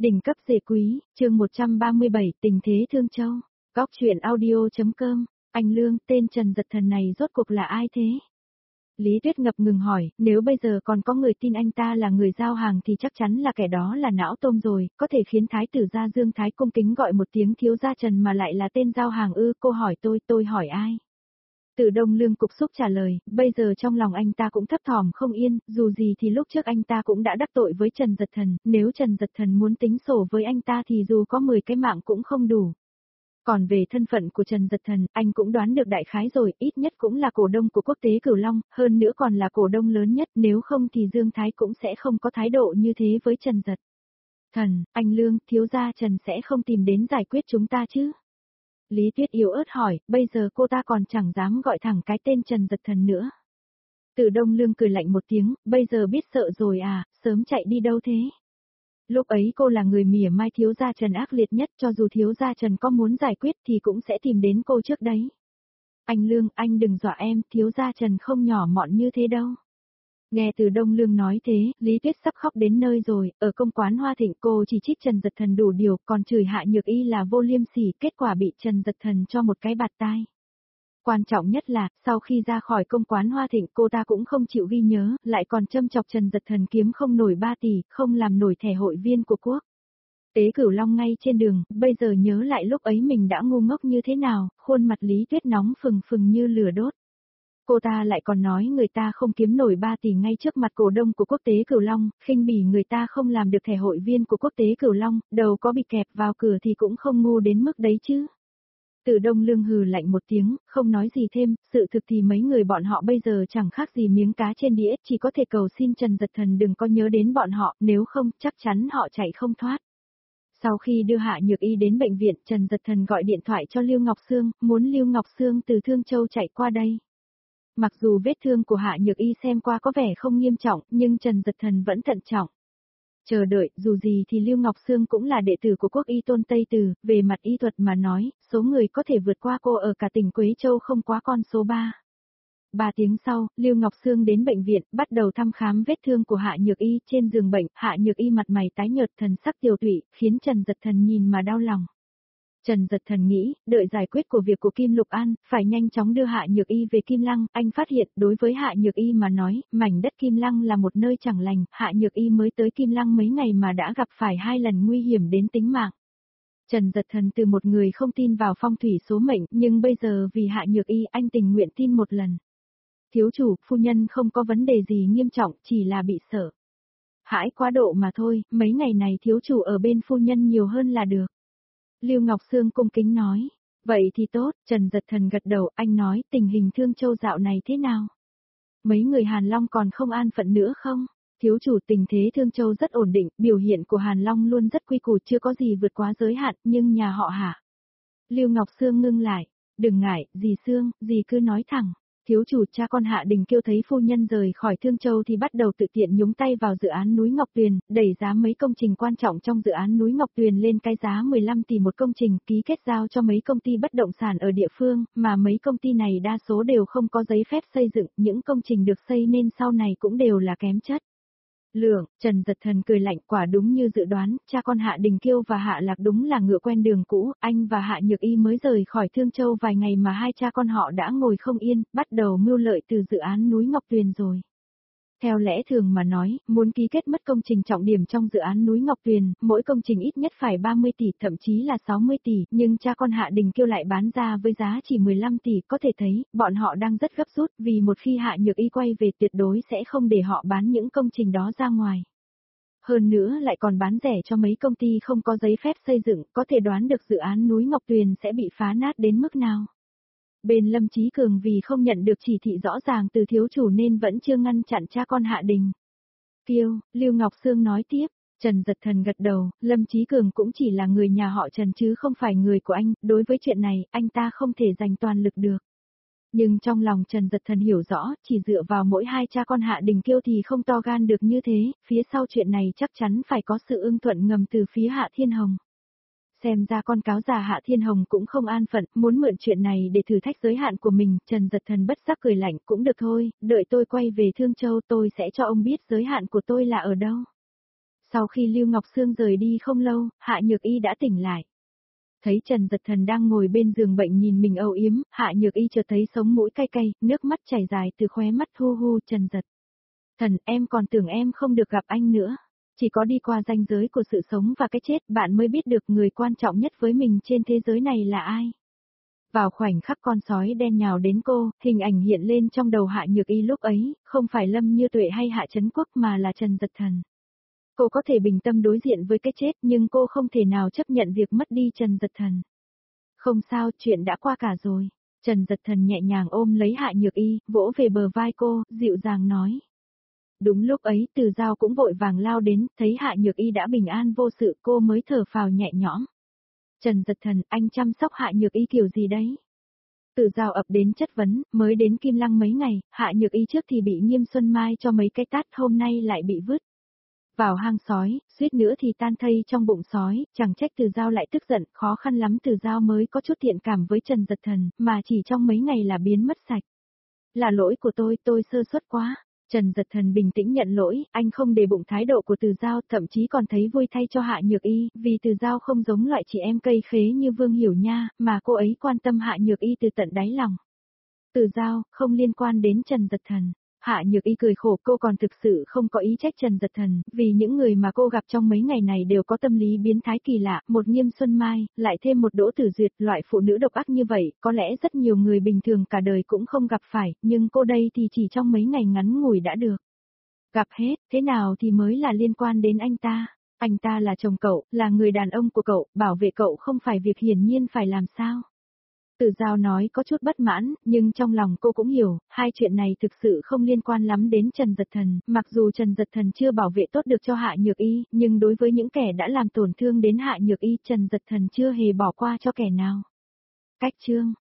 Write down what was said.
Đỉnh cấp rể quý, chương 137, tình thế Thương Châu. Góc chuyện audio.com, anh Lương, tên Trần Dật Thần này rốt cuộc là ai thế? Lý Tuyết ngập ngừng hỏi, nếu bây giờ còn có người tin anh ta là người giao hàng thì chắc chắn là kẻ đó là não tôm rồi, có thể khiến Thái tử gia Dương Thái cung kính gọi một tiếng thiếu gia Trần mà lại là tên giao hàng ư? Cô hỏi tôi hỏi ai? Từ Đông Lương cục xúc trả lời, bây giờ trong lòng anh ta cũng thấp thỏm không yên, dù gì thì lúc trước anh ta cũng đã đắc tội với Trần Dật Thần, nếu Trần Dật Thần muốn tính sổ với anh ta thì dù có 10 cái mạng cũng không đủ. Còn về thân phận của Trần Dật Thần, anh cũng đoán được đại khái rồi, ít nhất cũng là cổ đông của quốc tế Cửu Long, hơn nữa còn là cổ đông lớn nhất, nếu không thì Dương Thái cũng sẽ không có thái độ như thế với Trần Dật Thần. Anh Lương, thiếu gia Trần sẽ không tìm đến giải quyết chúng ta chứ? Lý Tuyết yếu ớt hỏi, bây giờ cô ta còn chẳng dám gọi thẳng cái tên Trần Dật Thần nữa. Từ Đông Lương cười lạnh một tiếng, bây giờ biết sợ rồi à, sớm chạy đi đâu thế? Lúc ấy cô là người mỉa mai thiếu gia Trần ác liệt nhất, cho dù thiếu gia Trần có muốn giải quyết thì cũng sẽ tìm đến cô trước đấy. Anh Lương, anh đừng dọa em, thiếu gia Trần không nhỏ mọn như thế đâu. Nghe Từ Đông Lương nói thế, Lý Tuyết sắp khóc đến nơi rồi, ở công quán Hoa Thịnh cô chỉ trích Trần Dật Thần đủ điều, còn chửi Hạ Nhược Y là vô liêm sỉ, kết quả bị Trần Dật Thần cho một cái bạt tai. Quan trọng nhất là, sau khi ra khỏi công quán Hoa Thịnh cô ta cũng không chịu ghi nhớ, lại còn châm chọc Trần Dật Thần kiếm không nổi 3 tỷ, không làm nổi thẻ hội viên của quốc tế Cửu Long ngay trên đường, bây giờ nhớ lại lúc ấy mình đã ngu ngốc như thế nào, khuôn mặt Lý Tuyết nóng phừng phừng như lửa đốt. Cô ta lại còn nói người ta không kiếm nổi 3 tỷ ngay trước mặt cổ đông của quốc tế Cửu Long, khinh bỉ người ta không làm được thẻ hội viên của quốc tế Cửu Long, đầu có bị kẹp vào cửa thì cũng không ngu đến mức đấy chứ. Từ Đông Lương hừ lạnh một tiếng, không nói gì thêm, sự thực thì mấy người bọn họ bây giờ chẳng khác gì miếng cá trên đĩa, chỉ có thể cầu xin Trần Dật Thần đừng có nhớ đến bọn họ, nếu không chắc chắn họ chạy không thoát. Sau khi đưa Hạ Nhược Y đến bệnh viện, Trần Dật Thần gọi điện thoại cho Lưu Ngọc Sương, muốn Lưu Ngọc Sương từ Thương Châu chạy qua đây. Mặc dù vết thương của Hạ Nhược Y xem qua có vẻ không nghiêm trọng, nhưng Trần Dật Thần vẫn thận trọng. Chờ đợi, dù gì thì Lưu Ngọc Sương cũng là đệ tử của Quốc Y Tôn Tây Từ, về mặt y thuật mà nói, số người có thể vượt qua cô ở cả tỉnh Quế Châu không quá con số 3. 3 tiếng sau, Lưu Ngọc Sương đến bệnh viện, bắt đầu thăm khám vết thương của Hạ Nhược Y trên giường bệnh, Hạ Nhược Y mặt mày tái nhợt thần sắc tiều tụy, khiến Trần Dật Thần nhìn mà đau lòng. Trần Dật Thần nghĩ, đợi giải quyết của việc của Kim Lục An, phải nhanh chóng đưa Hạ Nhược Y về Kim Lăng, anh phát hiện, đối với Hạ Nhược Y mà nói, mảnh đất Kim Lăng là một nơi chẳng lành, Hạ Nhược Y mới tới Kim Lăng mấy ngày mà đã gặp phải 2 lần nguy hiểm đến tính mạng. Trần Dật Thần từ một người không tin vào phong thủy số mệnh, nhưng bây giờ vì Hạ Nhược Y anh tình nguyện tin một lần. Thiếu chủ, phu nhân không có vấn đề gì nghiêm trọng, chỉ là bị sợ hãi quá độ mà thôi, mấy ngày này thiếu chủ ở bên phu nhân nhiều hơn là được. Lưu Ngọc Sương cung kính nói, vậy thì tốt, Trần Dật Thần gật đầu, anh nói tình hình Thương Châu dạo này thế nào? Mấy người Hàn Long còn không an phận nữa không? Thiếu chủ, tình thế Thương Châu rất ổn định, biểu hiện của Hàn Long luôn rất quy củ, chưa có gì vượt quá giới hạn, nhưng nhà họ Hạ. Lưu Ngọc Sương ngưng lại, đừng ngại, dì Sương, dì cứ nói thẳng. Thiếu chủ, cha con Hạ Đình Kiêu thấy phu nhân rời khỏi Thương Châu thì bắt đầu tự tiện nhúng tay vào dự án núi Ngọc Tuyền, đẩy giá mấy công trình quan trọng trong dự án núi Ngọc Tuyền lên cái giá 15 tỷ một công trình, ký kết giao cho mấy công ty bất động sản ở địa phương, mà mấy công ty này đa số đều không có giấy phép xây dựng, những công trình được xây nên sau này cũng đều là kém chất lượng. Trần Dật Thần cười lạnh, quả đúng như dự đoán, cha con Hạ Đình Kiêu và Hạ Lạc đúng là ngựa quen đường cũ, anh và Hạ Nhược Y mới rời khỏi Thương Châu vài ngày mà hai cha con họ đã ngồi không yên, bắt đầu mưu lợi từ dự án núi Ngọc Tuyền rồi. Theo lẽ thường mà nói, muốn ký kết mất công trình trọng điểm trong dự án núi Ngọc Tuyền, mỗi công trình ít nhất phải 30 tỷ, thậm chí là 60 tỷ, nhưng cha con Hạ Đình Kiêu lại bán ra với giá chỉ 15 tỷ, có thể thấy, bọn họ đang rất gấp rút, vì một khi Hạ Nhược Y quay về tuyệt đối sẽ không để họ bán những công trình đó ra ngoài. Hơn nữa lại còn bán rẻ cho mấy công ty không có giấy phép xây dựng, có thể đoán được dự án núi Ngọc Tuyền sẽ bị phá nát đến mức nào. Bên Lâm Chí Cường vì không nhận được chỉ thị rõ ràng từ thiếu chủ nên vẫn chưa ngăn chặn cha con Hạ Đình Kiêu. Lưu Ngọc Sương nói tiếp, Trần Dật Thần gật đầu, Lâm Chí Cường cũng chỉ là người nhà họ Trần chứ không phải người của anh, đối với chuyện này, anh ta không thể dành toàn lực được. Nhưng trong lòng Trần Dật Thần hiểu rõ, chỉ dựa vào mỗi hai cha con Hạ Đình Kiêu thì không to gan được như thế, phía sau chuyện này chắc chắn phải có sự ưng thuận ngầm từ phía Hạ Thiên Hồng. Xem ra con cáo già Hạ Thiên Hồng cũng không an phận, muốn mượn chuyện này để thử thách giới hạn của mình, Trần Dật Thần bất giác cười lạnh, cũng được thôi, đợi tôi quay về Thương Châu tôi sẽ cho ông biết giới hạn của tôi là ở đâu. Sau khi Lưu Ngọc Sương rời đi không lâu, Hạ Nhược Y đã tỉnh lại. Thấy Trần Dật Thần đang ngồi bên giường bệnh nhìn mình âu yếm, Hạ Nhược Y chợt thấy sống mũi cay cay, nước mắt chảy dài từ khóe mắt hu hu. Trần Dật Thần, em còn tưởng em không được gặp anh nữa. Chỉ có đi qua ranh giới của sự sống và cái chết bạn mới biết được người quan trọng nhất với mình trên thế giới này là ai. Vào khoảnh khắc con sói đen nhào đến cô, hình ảnh hiện lên trong đầu Hạ Nhược Y lúc ấy, không phải Lâm Như Tuệ hay Hạ Trấn Quốc mà là Trần Dật Thần. Cô có thể bình tâm đối diện với cái chết nhưng cô không thể nào chấp nhận việc mất đi Trần Dật Thần. Không sao, chuyện đã qua cả rồi. Trần Dật Thần nhẹ nhàng ôm lấy Hạ Nhược Y, vỗ về bờ vai cô, dịu dàng nói. Đúng lúc ấy Từ Giao cũng vội vàng lao đến, thấy Hạ Nhược Y đã bình an vô sự cô mới thở phào nhẹ nhõm. Trần Dật Thần, anh chăm sóc Hạ Nhược Y kiểu gì đấy? Từ Giao ập đến chất vấn, mới đến Kim Lăng mấy ngày, Hạ Nhược Y trước thì bị Nghiêm Xuân Mai cho mấy cái tát, hôm nay lại bị vứt vào hang sói, suýt nữa thì tan thây trong bụng sói, chẳng trách Từ Giao lại tức giận, khó khăn lắm Từ Giao mới có chút thiện cảm với Trần Dật Thần, mà chỉ trong mấy ngày là biến mất sạch. Là lỗi của tôi sơ suất quá. Trần Dật Thần bình tĩnh nhận lỗi, anh không để bụng thái độ của Từ Giao, thậm chí còn thấy vui thay cho Hạ Nhược Y, vì Từ Giao không giống loại chị em cây khế như Vương Hiểu Nha, mà cô ấy quan tâm Hạ Nhược Y từ tận đáy lòng. Từ Giao, không liên quan đến Trần Dật Thần. Hạ Nhược Y cười khổ, cô còn thực sự không có ý trách Trần Dật Thần, vì những người mà cô gặp trong mấy ngày này đều có tâm lý biến thái kỳ lạ, một Nghiêm Xuân Mai, lại thêm một Đỗ Tử Duyệt, loại phụ nữ độc ác như vậy, có lẽ rất nhiều người bình thường cả đời cũng không gặp phải, nhưng cô đây thì chỉ trong mấy ngày ngắn ngủi đã được gặp hết, thế nào thì mới là liên quan đến anh ta? Anh ta là chồng cậu, là người đàn ông của cậu, bảo vệ cậu không phải việc hiển nhiên phải làm sao? Từ Giao nói có chút bất mãn, nhưng trong lòng cô cũng hiểu, hai chuyện này thực sự không liên quan lắm đến Trần Dật Thần, mặc dù Trần Dật Thần chưa bảo vệ tốt được cho Hạ Nhược Y, nhưng đối với những kẻ đã làm tổn thương đến Hạ Nhược Y, Trần Dật Thần chưa hề bỏ qua cho kẻ nào. Cách chương